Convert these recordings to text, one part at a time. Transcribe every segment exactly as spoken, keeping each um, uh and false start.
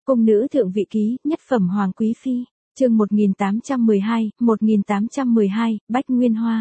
Cung nữ thượng vị ký, nhất phẩm hoàng quý phi, chương một nghìn tám trăm mười hai, một nghìn tám trăm mười hai, Bách Nguyên Hoa.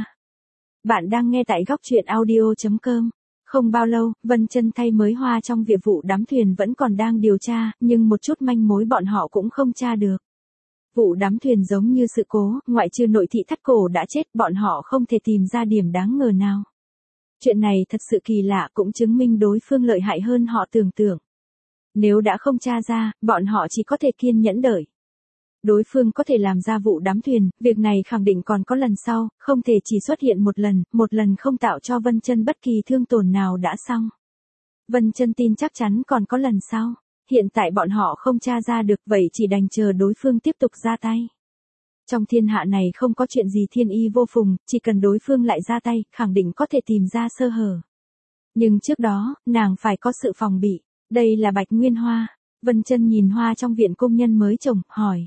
Bạn đang nghe tại góc truyện audio chấm com. Không bao lâu, Vân Chân thay mới Hoa trong việc vụ đắm thuyền vẫn còn đang điều tra, nhưng một chút manh mối bọn họ cũng không tra được. Vụ đắm thuyền giống như sự cố, ngoại trừ nội thị thắt cổ đã chết, bọn họ không thể tìm ra điểm đáng ngờ nào. Chuyện này thật sự kỳ lạ, cũng chứng minh đối phương lợi hại hơn họ tưởng tượng. Nếu đã không tra ra, bọn họ chỉ có thể kiên nhẫn đợi. Đối phương có thể làm ra vụ đắm thuyền, việc này khẳng định còn có lần sau, không thể chỉ xuất hiện một lần, một lần không tạo cho Vân Chân bất kỳ thương tổn nào đã xong. Vân Chân tin chắc chắn còn có lần sau. Hiện tại bọn họ không tra ra được, vậy chỉ đành chờ đối phương tiếp tục ra tay. Trong thiên hạ này không có chuyện gì thiên y vô phùng, chỉ cần đối phương lại ra tay, khẳng định có thể tìm ra sơ hở. Nhưng trước đó, nàng phải có sự phòng bị. Đây là Bạch Nguyên Hoa. Vân Chân nhìn hoa trong viện công nhân mới trồng, hỏi.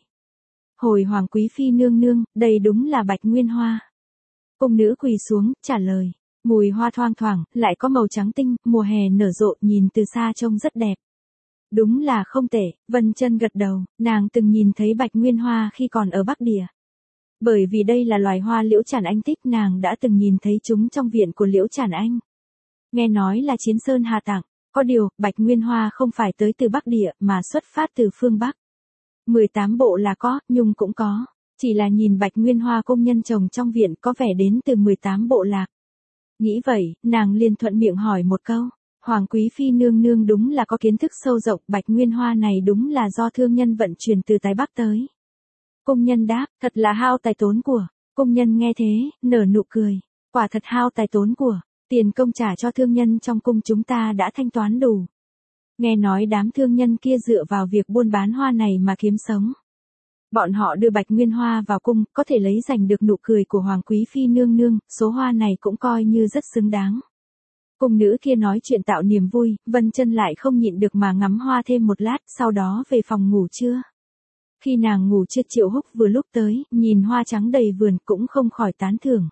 Hồi hoàng quý phi nương nương, đây đúng là Bạch Nguyên Hoa. Cung nữ quỳ xuống, trả lời. Mùi hoa thoang thoảng, lại có màu trắng tinh, mùa hè nở rộ, nhìn từ xa trông rất đẹp. Đúng là không tệ, Vân Chân gật đầu, nàng từng nhìn thấy Bạch Nguyên Hoa khi còn ở Bắc Địa. Bởi vì đây là loài hoa Liễu Trản Anh thích, nàng đã từng nhìn thấy chúng trong viện của Liễu Trản Anh. Nghe nói là Chiến Sơn Hà tặng, có điều, Bạch Nguyên Hoa không phải tới từ Bắc Địa mà xuất phát từ phương Bắc. mười tám bộ là có, nhung cũng có, chỉ là nhìn Bạch Nguyên Hoa công nhân trồng trong viện có vẻ đến từ mười tám bộ lạc. Nghĩ vậy, nàng liền thuận miệng hỏi một câu. Hoàng quý phi nương nương đúng là có kiến thức sâu rộng, Bạch Nguyên Hoa này đúng là do thương nhân vận chuyển từ Tái Bắc tới. Công nhân đáp, thật là hao tài tốn của. Công nhân nghe thế, nở nụ cười. Quả thật hao tài tốn của, tiền công trả cho thương nhân trong cung chúng ta đã thanh toán đủ. Nghe nói đám thương nhân kia dựa vào việc buôn bán hoa này mà kiếm sống. Bọn họ đưa Bạch Nguyên Hoa vào cung, có thể lấy giành được nụ cười của Hoàng quý phi nương nương, số hoa này cũng coi như rất xứng đáng. Cung nữ kia nói chuyện tạo niềm vui, Vân Chân lại không nhịn được mà ngắm hoa thêm một lát, sau đó về phòng ngủ trưa. Khi nàng ngủ trưa Triệu Húc vừa lúc tới, nhìn hoa trắng đầy vườn cũng không khỏi tán thưởng.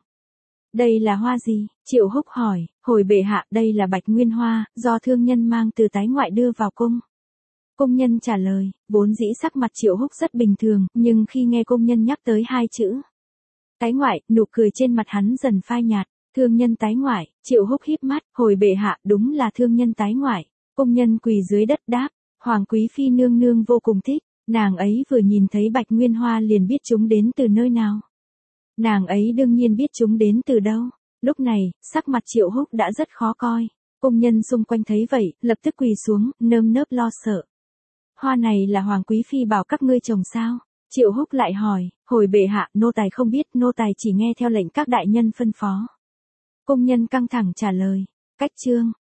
Đây là hoa gì? Triệu Húc hỏi, hồi bệ hạ, đây là Bạch Nguyên Hoa, do thương nhân mang từ Tái ngoại đưa vào cung. Công nhân trả lời, vốn dĩ sắc mặt Triệu Húc rất bình thường, nhưng khi nghe công nhân nhắc tới hai chữ Tái ngoại, nụ cười trên mặt hắn dần phai nhạt. Thương nhân Tái ngoại, Triệu Húc híp mắt, hồi bệ hạ, đúng là thương nhân Tái ngoại. Công nhân quỳ dưới đất đáp, Hoàng quý phi nương nương vô cùng thích, nàng ấy vừa nhìn thấy Bạch Nguyên Hoa liền biết chúng đến từ nơi nào. Nàng ấy đương nhiên biết chúng đến từ đâu. Lúc này, sắc mặt Triệu Húc đã rất khó coi. Công nhân xung quanh thấy vậy, lập tức quỳ xuống, nơm nớp lo sợ. Hoa này là Hoàng quý phi bảo các ngươi trồng sao? Triệu Húc lại hỏi, hồi bệ hạ, nô tài không biết, nô tài chỉ nghe theo lệnh các đại nhân phân phó. Công nhân căng thẳng trả lời, cách chương,